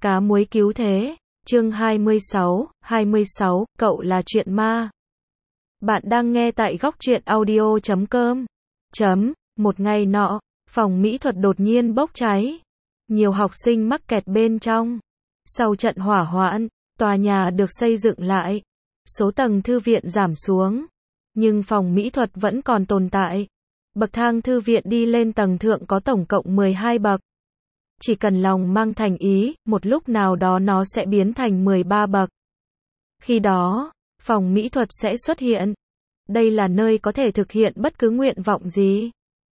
Cá muối cứu thế, chương 26, cậu là chuyện ma. Bạn đang nghe tại góc truyện audio.com. Một ngày nọ, phòng mỹ thuật đột nhiên bốc cháy. Nhiều học sinh mắc kẹt bên trong. Sau trận hỏa hoạn, tòa nhà được xây dựng lại. Số tầng thư viện giảm xuống. Nhưng phòng mỹ thuật vẫn còn tồn tại. Bậc thang thư viện đi lên tầng thượng có tổng cộng 12 bậc. Chỉ cần lòng mang thành ý, một lúc nào đó nó sẽ biến thành 13 bậc. Khi đó, phòng mỹ thuật sẽ xuất hiện. Đây là nơi có thể thực hiện bất cứ nguyện vọng gì.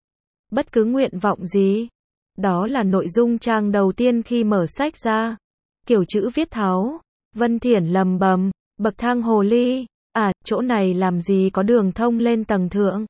Bất cứ nguyện vọng gì? Đó là nội dung trang đầu tiên khi mở sách ra. Kiểu chữ viết tháo. Vân Thiển lầm bầm, bậc thang hồ ly. À, chỗ này làm gì có đường thông lên tầng thượng?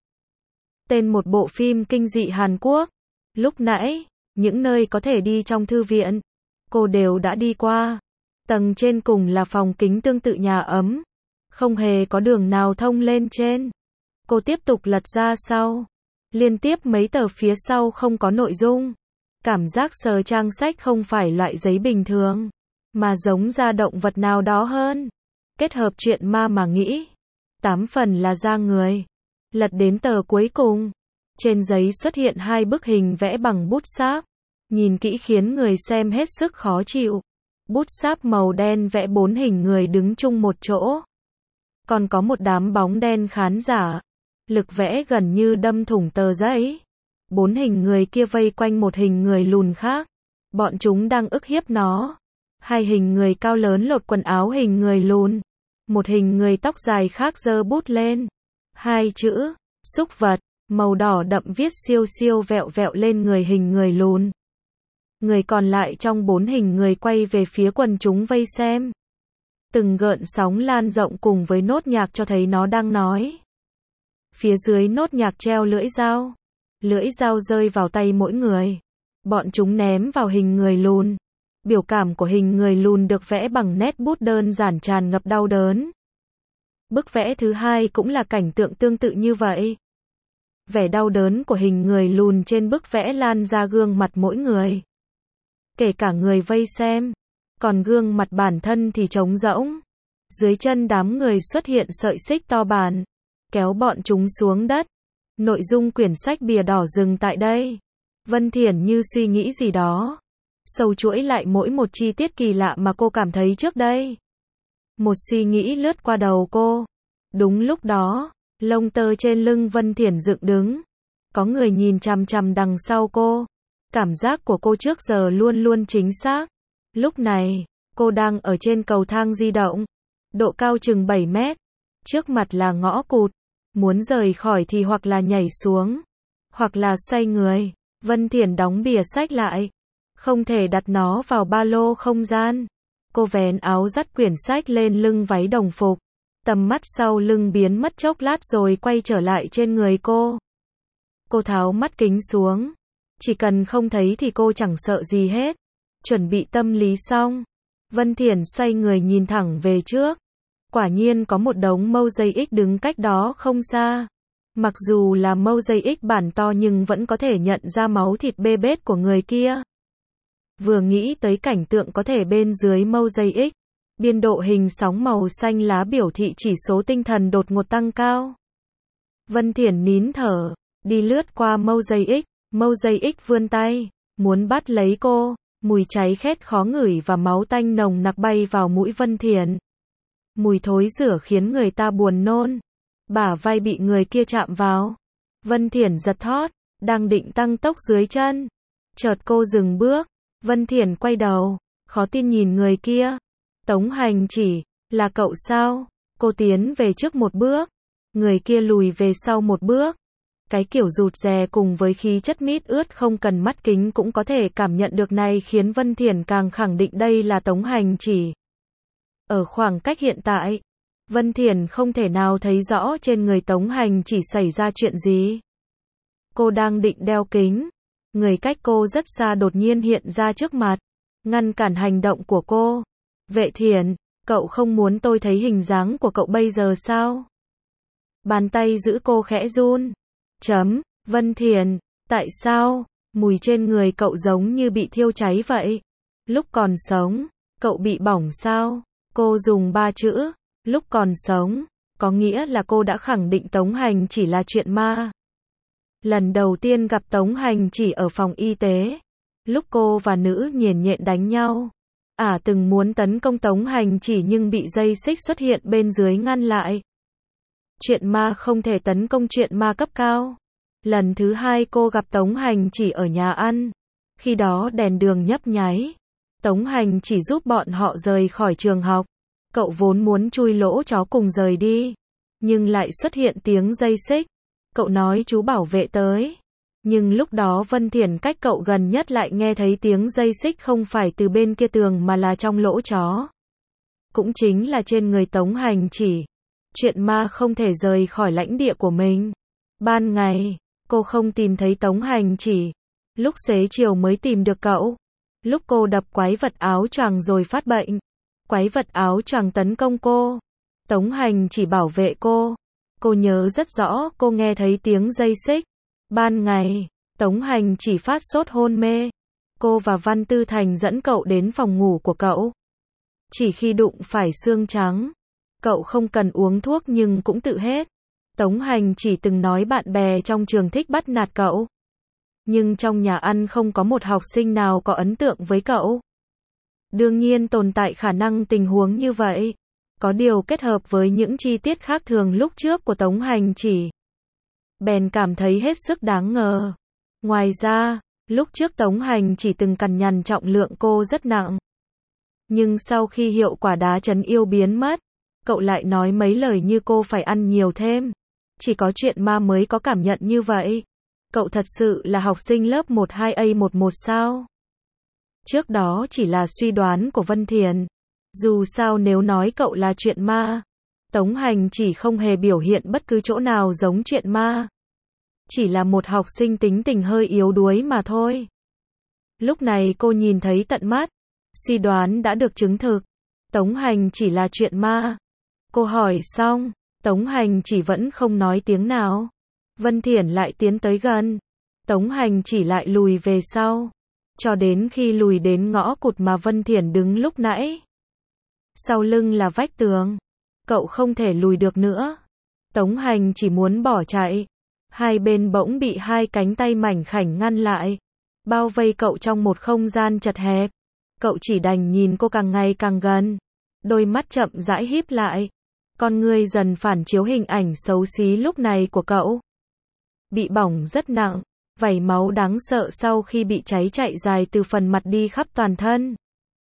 Tên một bộ phim kinh dị Hàn Quốc. Lúc nãy, những nơi có thể đi trong thư viện, cô đều đã đi qua. Tầng trên cùng là phòng kính tương tự nhà ấm. Không hề có đường nào thông lên trên. Cô tiếp tục lật ra sau. Liên tiếp mấy tờ phía sau không có nội dung. Cảm giác sờ trang sách không phải loại giấy bình thường, mà giống da động vật nào đó hơn. Kết hợp chuyện ma mà nghĩ. 8 phần là da người. Lật đến tờ cuối cùng. Trên giấy xuất hiện 2 bức hình vẽ bằng bút sáp. Nhìn kỹ khiến người xem hết sức khó chịu. Bút sáp màu đen vẽ 4 hình người đứng chung một chỗ. Còn có một đám bóng đen khán giả. Lực vẽ gần như đâm thủng tờ giấy. 4 hình người kia vây quanh một hình người lùn khác. Bọn chúng đang ức hiếp nó. 2 hình người cao lớn lột quần áo hình người lùn. Một hình người tóc dài khác giơ bút lên. 2 chữ, súc vật, màu đỏ đậm viết siêu siêu vẹo vẹo lên người hình người lùn. Người còn lại trong 4 hình người quay về phía quần chúng vây xem. Từng gợn sóng lan rộng cùng với nốt nhạc cho thấy nó đang nói. Phía dưới nốt nhạc treo lưỡi dao. Lưỡi dao rơi vào tay mỗi người. Bọn chúng ném vào hình người lùn. Biểu cảm của hình người lùn được vẽ bằng nét bút đơn giản tràn ngập đau đớn. Bức vẽ thứ hai cũng là cảnh tượng tương tự như vậy. Vẻ đau đớn của hình người lùn trên bức vẽ lan ra gương mặt mỗi người. Kể cả người vây xem. Còn gương mặt bản thân thì trống rỗng. Dưới chân đám người xuất hiện sợi xích to bản. Kéo bọn chúng xuống đất. Nội dung quyển sách bìa đỏ dừng tại đây. Vân Thiển như suy nghĩ gì đó. Sâu chuỗi lại mỗi một chi tiết kỳ lạ mà cô cảm thấy trước đây. Một suy nghĩ lướt qua đầu cô. Đúng lúc đó, lông tơ trên lưng Vân Thiển dựng đứng. Có người nhìn chằm chằm đằng sau cô. Cảm giác của cô trước giờ luôn luôn chính xác. Lúc này, cô đang ở trên cầu thang di động. Độ cao chừng 7 mét. Trước mặt là ngõ cụt. Muốn rời khỏi thì hoặc là nhảy xuống, hoặc là xoay người. Vân Thiển đóng bìa sách lại. Không thể đặt nó vào ba lô không gian. Cô vén áo dắt quyển sách lên lưng váy đồng phục. Tầm mắt sau lưng biến mất chốc lát rồi quay trở lại trên người cô. Cô tháo mắt kính xuống. Chỉ cần không thấy thì cô chẳng sợ gì hết. Chuẩn bị tâm lý xong. Vân Thiển xoay người nhìn thẳng về trước. Quả nhiên có một đống mosaic đứng cách đó không xa. Mặc dù là mosaic bản to nhưng vẫn có thể nhận ra máu thịt bê bết của người kia. Vừa nghĩ tới cảnh tượng có thể bên dưới mosaic, biên độ hình sóng màu xanh lá biểu thị chỉ số tinh thần đột ngột tăng cao. Vân Thiển nín thở, đi lướt qua mosaic vươn tay, muốn bắt lấy cô. Mùi cháy khét khó ngửi và máu tanh nồng nặc bay vào mũi Vân Thiển. Mùi thối rữa khiến người ta buồn nôn. Bả vai bị người kia chạm vào. Vân Thiển giật thót, đang định tăng tốc dưới chân. Chợt cô dừng bước. Vân Thiển quay đầu, khó tin nhìn người kia. Tống Hành Chỉ, là cậu sao? Cô tiến về trước một bước. Người kia lùi về sau một bước. Cái kiểu rụt rè cùng với khí chất mít ướt không cần mắt kính cũng có thể cảm nhận được này khiến Vân Thiển càng khẳng định đây là Tống Hành Chỉ. Ở khoảng cách hiện tại, Vân Thiển không thể nào thấy rõ trên người Tống Hành Chỉ xảy ra chuyện gì. Cô đang định đeo kính. Người cách cô rất xa đột nhiên hiện ra trước mặt. Ngăn cản hành động của cô. Vệ Thiển, cậu không muốn tôi thấy hình dáng của cậu bây giờ sao? Bàn tay giữ cô khẽ run. Vân Thiển, tại sao? Mùi trên người cậu giống như bị thiêu cháy vậy. Lúc còn sống, cậu bị bỏng sao? Cô dùng 3 chữ, lúc còn sống, có nghĩa là cô đã khẳng định Tống Hành chỉ là chuyện ma. Lần đầu tiên gặp Tống Hành chỉ ở phòng y tế, lúc cô và nữ nhiền nhện đánh nhau. Từng muốn tấn công Tống Hành chỉ nhưng bị dây xích xuất hiện bên dưới ngăn lại. Chuyện ma không thể tấn công chuyện ma cấp cao. Lần thứ 2 cô gặp Tống Hành chỉ ở nhà ăn. Khi đó đèn đường nhấp nháy. Tống Hành chỉ giúp bọn họ rời khỏi trường học. Cậu vốn muốn chui lỗ chó cùng rời đi. Nhưng lại xuất hiện tiếng dây xích. Cậu nói chú bảo vệ tới. Nhưng lúc đó Vân Thiển cách cậu gần nhất lại nghe thấy tiếng dây xích không phải từ bên kia tường mà là trong lỗ chó. Cũng chính là trên người Tống Hành chỉ. Chuyện ma không thể rời khỏi lãnh địa của mình. Ban ngày, cô không tìm thấy Tống Hành chỉ. Lúc xế chiều mới tìm được cậu. Lúc cô đập quái vật áo choàng rồi phát bệnh. Quái vật áo choàng tấn công cô. Tống Hành chỉ bảo vệ cô. Cô nhớ rất rõ cô nghe thấy tiếng dây xích. Ban ngày, Tống Hành chỉ phát sốt hôn mê. Cô và Văn Tư Thành dẫn cậu đến phòng ngủ của cậu. Chỉ khi đụng phải xương trắng, cậu không cần uống thuốc nhưng cũng tự hết. Tống Hành chỉ từng nói bạn bè trong trường thích bắt nạt cậu. Nhưng trong nhà ăn không có một học sinh nào có ấn tượng với cậu. Đương nhiên tồn tại khả năng tình huống như vậy. Có điều kết hợp với những chi tiết khác thường lúc trước của Tống Hành chỉ. Bèn cảm thấy hết sức đáng ngờ. Ngoài ra, lúc trước Tống Hành chỉ từng cằn nhằn trọng lượng cô rất nặng. Nhưng sau khi hiệu quả đá trấn yêu biến mất, cậu lại nói mấy lời như cô phải ăn nhiều thêm. Chỉ có chuyện ma mới có cảm nhận như vậy. Cậu thật sự là học sinh lớp 12A11 sao? Trước đó chỉ là suy đoán của Vân Thiển. Dù sao nếu nói cậu là chuyện ma, Tống Hành chỉ không hề biểu hiện bất cứ chỗ nào giống chuyện ma. Chỉ là một học sinh tính tình hơi yếu đuối mà thôi. Lúc này cô nhìn thấy tận mắt. Suy đoán đã được chứng thực. Tống Hành chỉ là chuyện ma. Cô hỏi xong, Tống Hành chỉ vẫn không nói tiếng nào. Vân Thiển lại tiến tới gần. Tống Hành chỉ lại lùi về sau. Cho đến khi lùi đến ngõ cụt mà Vân Thiển đứng lúc nãy. Sau lưng là vách tường. Cậu không thể lùi được nữa. Tống Hành chỉ muốn bỏ chạy. Hai bên bỗng bị hai cánh tay mảnh khảnh ngăn lại. Bao vây cậu trong một không gian chật hẹp. Cậu chỉ đành nhìn cô càng ngày càng gần. Đôi mắt chậm rãi híp lại. Con ngươi dần phản chiếu hình ảnh xấu xí lúc này của cậu. Bị bỏng rất nặng. Vảy máu đáng sợ sau khi bị cháy chạy dài từ phần mặt đi khắp toàn thân.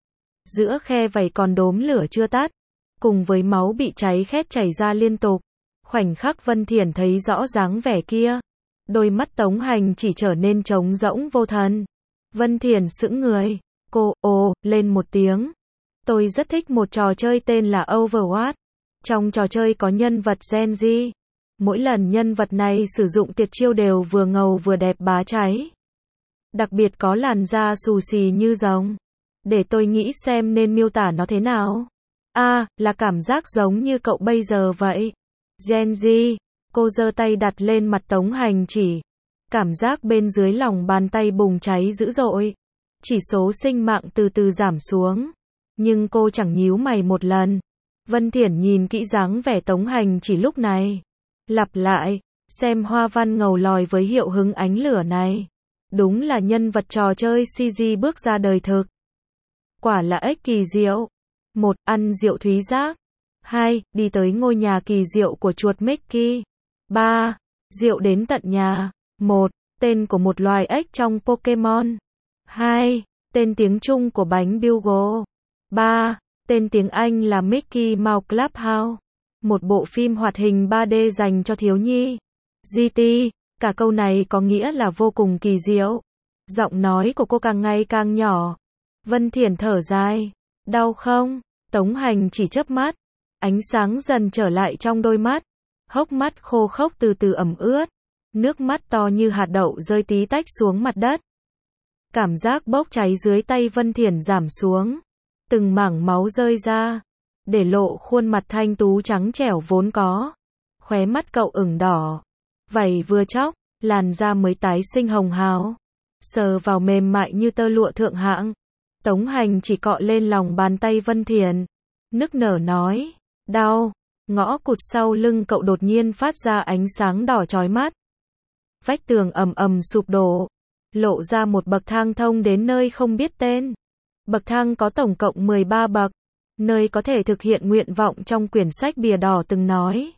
Giữa khe vảy còn đốm lửa chưa tắt. Cùng với máu bị cháy khét chảy ra liên tục. Khoảnh khắc Vân Thiển thấy rõ dáng vẻ kia. Đôi mắt Tống Hành chỉ trở nên trống rỗng vô thần. Vân Thiển sững người. Cô, lên một tiếng. Tôi rất thích một trò chơi tên là Overwatch. Trong trò chơi có nhân vật Gen Z. Mỗi lần nhân vật này sử dụng tuyệt chiêu đều vừa ngầu vừa đẹp bá cháy. Đặc biệt có làn da xù xì như rồng. Để tôi nghĩ xem nên miêu tả nó thế nào. Là cảm giác giống như cậu bây giờ vậy. Gen Z. Cô giơ tay đặt lên mặt Tống Hành chỉ. Cảm giác bên dưới lòng bàn tay bùng cháy dữ dội. Chỉ số sinh mạng từ từ giảm xuống. Nhưng cô chẳng nhíu mày một lần. Vân Thiển nhìn kỹ dáng vẻ Tống Hành chỉ lúc này. Lặp lại, xem hoa văn ngầu lòi với hiệu hứng ánh lửa này. Đúng là nhân vật trò chơi CG bước ra đời thực. Quả là ếch kỳ diệu. 1. Ăn rượu thúy giác. 2. Đi tới ngôi nhà kỳ diệu của chuột Mickey. 3. Rượu đến tận nhà. 1. Tên của một loài ếch trong Pokemon. 2. Tên tiếng Trung của bánh Bugle. 3. Tên tiếng Anh là Mickey Mouse Clubhouse. Một bộ phim hoạt hình 3D dành cho thiếu nhi. GT. Cả câu này có nghĩa là vô cùng kỳ diệu. Giọng nói của cô càng ngày càng nhỏ. Vân Thiển thở dài. Đau không? Tống Hành chỉ chớp mắt. Ánh sáng dần trở lại trong đôi mắt. Hốc mắt khô khốc từ từ ẩm ướt. Nước mắt to như hạt đậu rơi tí tách xuống mặt đất. Cảm giác bốc cháy dưới tay Vân Thiển giảm xuống. Từng mảng máu rơi ra. Để lộ khuôn mặt thanh tú trắng trẻo vốn có. Khóe mắt cậu ửng đỏ. Vảy vừa chóc, làn da mới tái sinh hồng hào. Sờ vào mềm mại như tơ lụa thượng hạng. Tống Hành chỉ cọ lên lòng bàn tay Vân Thiện, nức nở nói, đau. Ngõ cụt sau lưng cậu đột nhiên phát ra ánh sáng đỏ chói mắt. Vách tường ầm ầm sụp đổ, lộ ra một bậc thang thông đến nơi không biết tên. Bậc thang có tổng cộng 13 bậc, nơi có thể thực hiện nguyện vọng trong quyển sách bìa đỏ từng nói.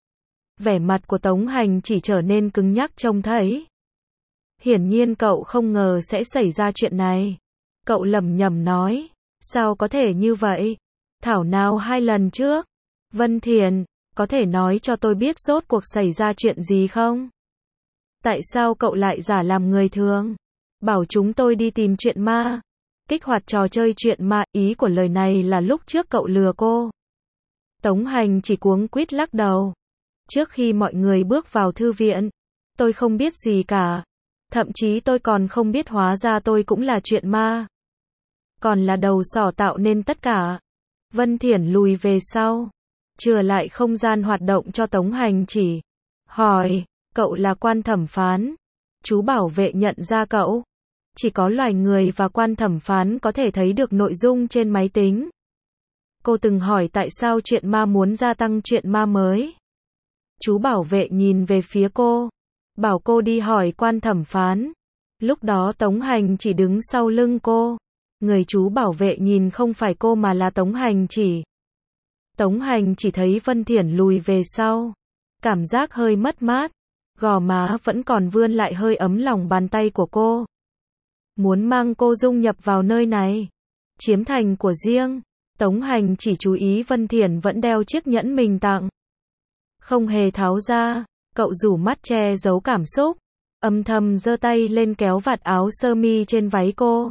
Vẻ mặt của Tống Hành chỉ trở nên cứng nhắc trông thấy. Hiển nhiên cậu không ngờ sẽ xảy ra chuyện này. Cậu lẩm nhẩm nói, sao có thể như vậy? Thảo nào 2 lần trước. Vân Thiện, có thể nói cho tôi biết rốt cuộc xảy ra chuyện gì không? Tại sao cậu lại giả làm người thường? Bảo chúng tôi đi tìm chuyện ma. Kích hoạt trò chơi chuyện ma, ý của lời này là lúc trước cậu lừa cô. Tống Hành chỉ cuống quýt lắc đầu. Trước khi mọi người bước vào thư viện, tôi không biết gì cả. Thậm chí tôi còn không biết hóa ra tôi cũng là chuyện ma. Còn là đầu sỏ tạo nên tất cả. Vân Thiện lùi về sau, chừa lại không gian hoạt động cho Tống Hành chỉ. Hỏi, cậu là quan thẩm phán. Chú bảo vệ nhận ra cậu. Chỉ có loài người và quan thẩm phán có thể thấy được nội dung trên máy tính. Cô từng hỏi tại sao chuyện ma muốn gia tăng chuyện ma mới. Chú bảo vệ nhìn về phía cô, bảo cô đi hỏi quan thẩm phán. Lúc đó Tống Hành chỉ đứng sau lưng cô. Người chú bảo vệ nhìn không phải cô mà là Tống Hành chỉ. Tống Hành chỉ thấy Vân Thiện lùi về sau. Cảm giác hơi mất mát. Gò má vẫn còn vươn lại hơi ấm lòng bàn tay của cô. Muốn mang cô dung nhập vào nơi này. Chiếm thành của riêng. Tống Hành chỉ chú ý Vân Thiện vẫn đeo chiếc nhẫn mình tặng. Không hề tháo ra. Cậu rủ mắt che giấu cảm xúc. Âm thầm giơ tay lên kéo vạt áo sơ mi trên váy cô.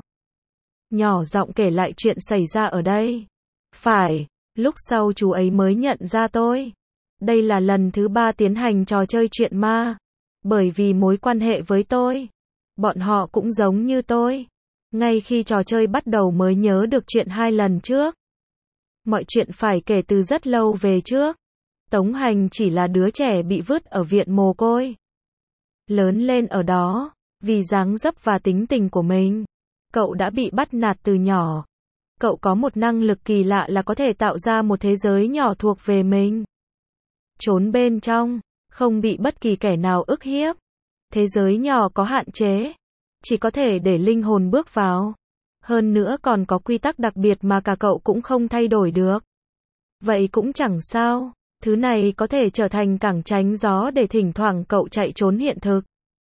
Nhỏ giọng kể lại chuyện xảy ra ở đây. Phải, lúc sau chú ấy mới nhận ra tôi. Đây là lần thứ 3 tiến hành trò chơi chuyện ma. Bởi vì mối quan hệ với tôi. Bọn họ cũng giống như tôi. Ngay khi trò chơi bắt đầu mới nhớ được chuyện 2 lần trước. Mọi chuyện phải kể từ rất lâu về trước. Tống Hành chỉ là đứa trẻ bị vứt ở viện mồ côi. Lớn lên ở đó, vì dáng dấp và tính tình của mình. Cậu đã bị bắt nạt từ nhỏ. Cậu có một năng lực kỳ lạ là có thể tạo ra một thế giới nhỏ thuộc về mình. Trốn bên trong, không bị bất kỳ kẻ nào ức hiếp. Thế giới nhỏ có hạn chế, chỉ có thể để linh hồn bước vào. Hơn nữa còn có quy tắc đặc biệt mà cả cậu cũng không thay đổi được. Vậy cũng chẳng sao, thứ này có thể trở thành cảng tránh gió để thỉnh thoảng cậu chạy trốn hiện thực.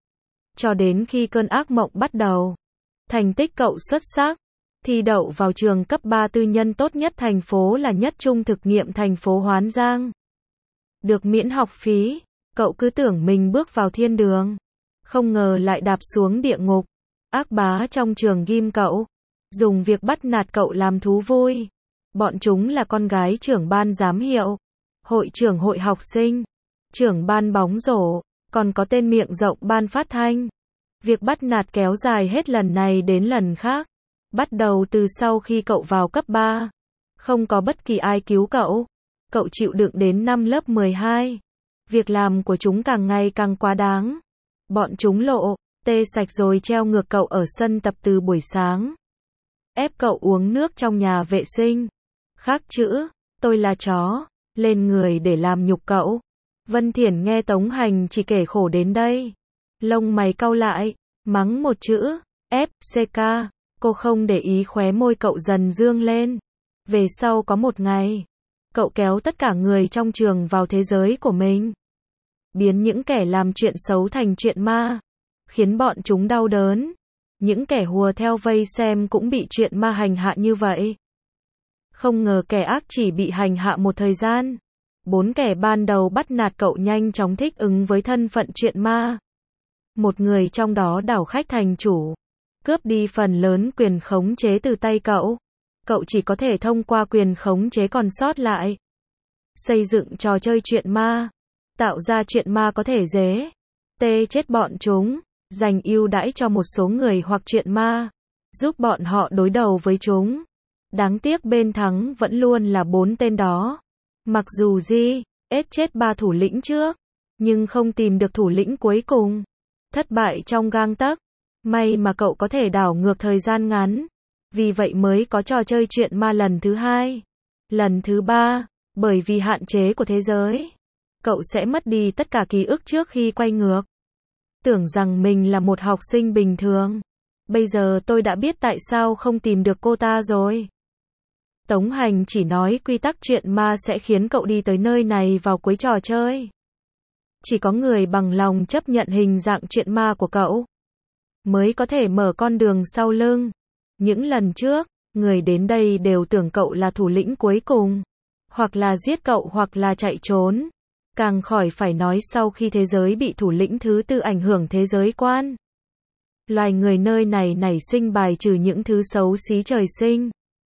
Cho đến khi cơn ác mộng bắt đầu. Thành tích cậu xuất sắc, thi đậu vào trường cấp 3 tư nhân tốt nhất thành phố là Nhất Trung thực nghiệm thành phố Hoán Giang. Được miễn học phí, cậu cứ tưởng mình bước vào thiên đường. Không ngờ lại đạp xuống địa ngục. Ác bá trong trường ghim cậu, dùng việc bắt nạt cậu làm thú vui. Bọn chúng là con gái trưởng ban giám hiệu, hội trưởng hội học sinh, trưởng ban bóng rổ, còn có tên miệng rộng ban phát thanh. Việc bắt nạt kéo dài hết lần này đến lần khác. Bắt đầu từ sau khi cậu vào cấp 3. Không có bất kỳ ai cứu cậu. Cậu chịu đựng đến năm lớp 12. Việc làm của chúng càng ngày càng quá đáng. Bọn chúng lộ, tê sạch rồi treo ngược cậu ở sân tập từ buổi sáng. Ép cậu uống nước trong nhà vệ sinh. Khắc chữ, tôi là chó, lên người để làm nhục cậu. Vân Thiển nghe Tống Hành chỉ kể khổ đến đây. Lông mày cau lại, mắng một chữ, FCK, cô không để ý khóe môi cậu dần dương lên. Về sau có một ngày, cậu kéo tất cả người trong trường vào thế giới của mình. Biến những kẻ làm chuyện xấu thành chuyện ma, khiến bọn chúng đau đớn. Những kẻ hùa theo vây xem cũng bị chuyện ma hành hạ như vậy. Không ngờ kẻ ác chỉ bị hành hạ một thời gian. 4 kẻ ban đầu bắt nạt cậu nhanh chóng thích ứng với thân phận chuyện ma. Một người trong đó đảo khách thành chủ, cướp đi phần lớn quyền khống chế từ tay cậu. Cậu chỉ có thể thông qua quyền khống chế còn sót lại. Xây dựng trò chơi chuyện ma. Tạo ra chuyện ma có thể tê chết bọn chúng. Dành ưu đãi cho một số người hoặc chuyện ma. Giúp bọn họ đối đầu với chúng. Đáng tiếc bên thắng vẫn luôn là 4 tên đó. Mặc dù chết 3 thủ lĩnh trước, nhưng không tìm được thủ lĩnh cuối cùng. Thất bại trong gang tấc. May mà cậu có thể đảo ngược thời gian ngắn. Vì vậy mới có trò chơi chuyện ma lần thứ 2. Lần thứ 3, bởi vì hạn chế của thế giới, cậu sẽ mất đi tất cả ký ức trước khi quay ngược. Tưởng rằng mình là một học sinh bình thường. Bây giờ tôi đã biết tại sao không tìm được cô ta rồi. Tống Hành chỉ nói quy tắc chuyện ma sẽ khiến cậu đi tới nơi này vào cuối trò chơi. Chỉ có người bằng lòng chấp nhận hình dạng chuyện ma của cậu mới có thể mở con đường sau lưng. Những lần trước, người đến đây đều tưởng cậu là thủ lĩnh cuối cùng, hoặc là giết cậu hoặc là chạy trốn. Càng khỏi phải nói sau khi thế giới bị thủ lĩnh thứ 4 ảnh hưởng thế giới quan. Loài người nơi này nảy sinh bài trừ những thứ xấu xí trời sinh.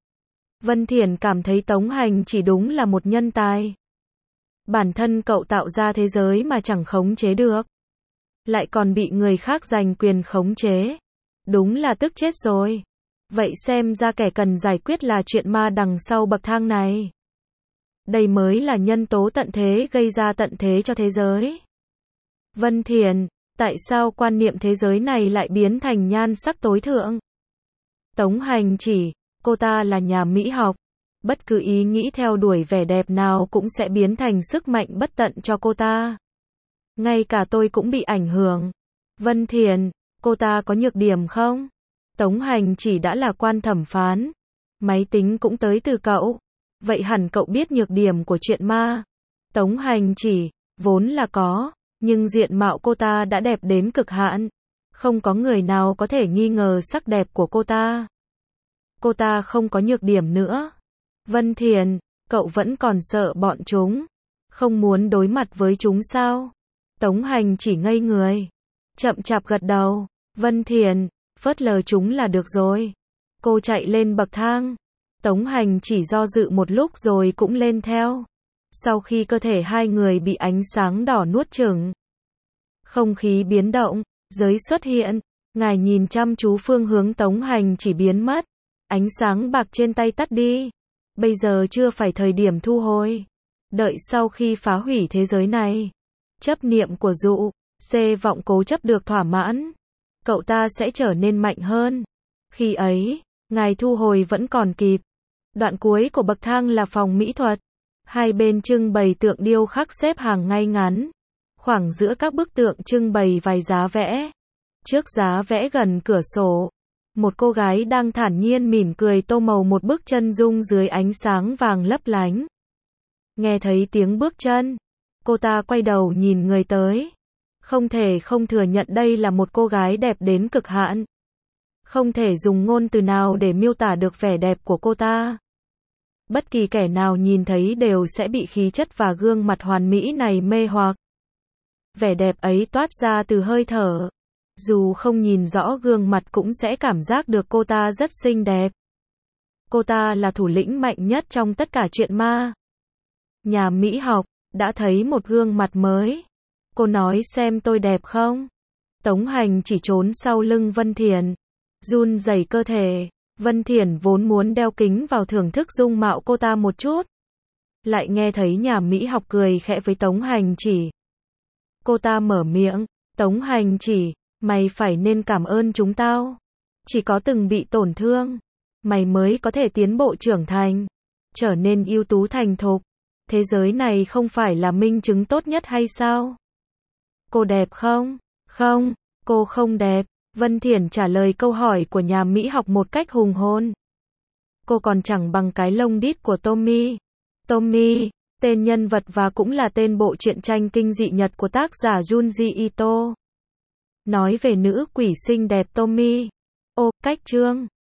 Vân Thiển cảm thấy Tống Hành chỉ đúng là một nhân tài. Bản thân cậu tạo ra thế giới mà chẳng khống chế được, lại còn bị người khác giành quyền khống chế. Đúng là tức chết rồi. Vậy xem ra kẻ cần giải quyết là chuyện ma đằng sau bậc thang này. Đây mới là nhân tố tận thế gây ra tận thế cho thế giới. Vân Thiển, tại sao quan niệm thế giới này lại biến thành nhan sắc tối thượng? Tống Hành chỉ, cô ta là nhà mỹ học. Bất cứ ý nghĩ theo đuổi vẻ đẹp nào cũng sẽ biến thành sức mạnh bất tận cho cô ta. Ngay cả tôi cũng bị ảnh hưởng. Vân Thiển, cô ta có nhược điểm không? Tống Hành chỉ đã là quan thẩm phán. Máy tính cũng tới từ cậu. Vậy hẳn cậu biết nhược điểm của chuyện ma. Tống Hành chỉ, vốn là có, nhưng diện mạo cô ta đã đẹp đến cực hạn. Không có người nào có thể nghi ngờ sắc đẹp của cô ta. Cô ta không có nhược điểm nữa. Vân Thiển, cậu vẫn còn sợ bọn chúng. Không muốn đối mặt với chúng sao? Tống Hành chỉ ngây người. Chậm chạp gật đầu. Vân Thiển, phớt lờ chúng là được rồi. Cô chạy lên bậc thang. Tống Hành chỉ do dự một lúc rồi cũng lên theo. Sau khi cơ thể hai người bị ánh sáng đỏ nuốt chửng, không khí biến động, giới xuất hiện. Ngài nhìn chăm chú phương hướng Tống Hành chỉ biến mất. Ánh sáng bạc trên tay tắt đi. Bây giờ chưa phải thời điểm thu hồi. Đợi sau khi phá hủy thế giới này, chấp niệm của dụ, vọng cố chấp được thỏa mãn, cậu ta sẽ trở nên mạnh hơn. Khi ấy, ngài thu hồi vẫn còn kịp. Đoạn cuối của bậc thang là phòng mỹ thuật. Hai bên trưng bày tượng điêu khắc xếp hàng ngay ngắn. Khoảng giữa các bức tượng trưng bày vài giá vẽ. Trước giá vẽ gần cửa sổ, một cô gái đang thản nhiên mỉm cười tô màu một bức chân dung dưới ánh sáng vàng lấp lánh. Nghe thấy tiếng bước chân, cô ta quay đầu nhìn người tới. Không thể không thừa nhận đây là một cô gái đẹp đến cực hạn. Không thể dùng ngôn từ nào để miêu tả được vẻ đẹp của cô ta. Bất kỳ kẻ nào nhìn thấy đều sẽ bị khí chất và gương mặt hoàn mỹ này mê hoặc. Vẻ đẹp ấy toát ra từ hơi thở. Dù không nhìn rõ gương mặt cũng sẽ cảm giác được cô ta rất xinh đẹp. Cô ta là thủ lĩnh mạnh nhất trong tất cả chuyện ma. Nhà mỹ học, đã thấy một gương mặt mới. Cô nói xem tôi đẹp không? Tống Hành chỉ trốn sau lưng Vân Thiển. Run rẩy cơ thể. Vân Thiển vốn muốn đeo kính vào thưởng thức dung mạo cô ta một chút. Lại nghe thấy nhà mỹ học cười khẽ với Tống Hành chỉ. Cô ta mở miệng. Tống Hành chỉ, mày phải nên cảm ơn chúng tao. Chỉ có từng bị tổn thương, mày mới có thể tiến bộ trưởng thành, trở nên ưu tú thành thục. Thế giới này không phải là minh chứng tốt nhất hay sao? Cô đẹp không? Không, cô không đẹp. Vân Thiển trả lời câu hỏi của nhà mỹ học một cách hùng hồn. Cô còn chẳng bằng cái lông đít của Tommy. Tommy, tên nhân vật và cũng là tên bộ truyện tranh kinh dị Nhật của tác giả Junji Ito. Nói về nữ quỷ xinh đẹp Tommy. Ô, cách chương.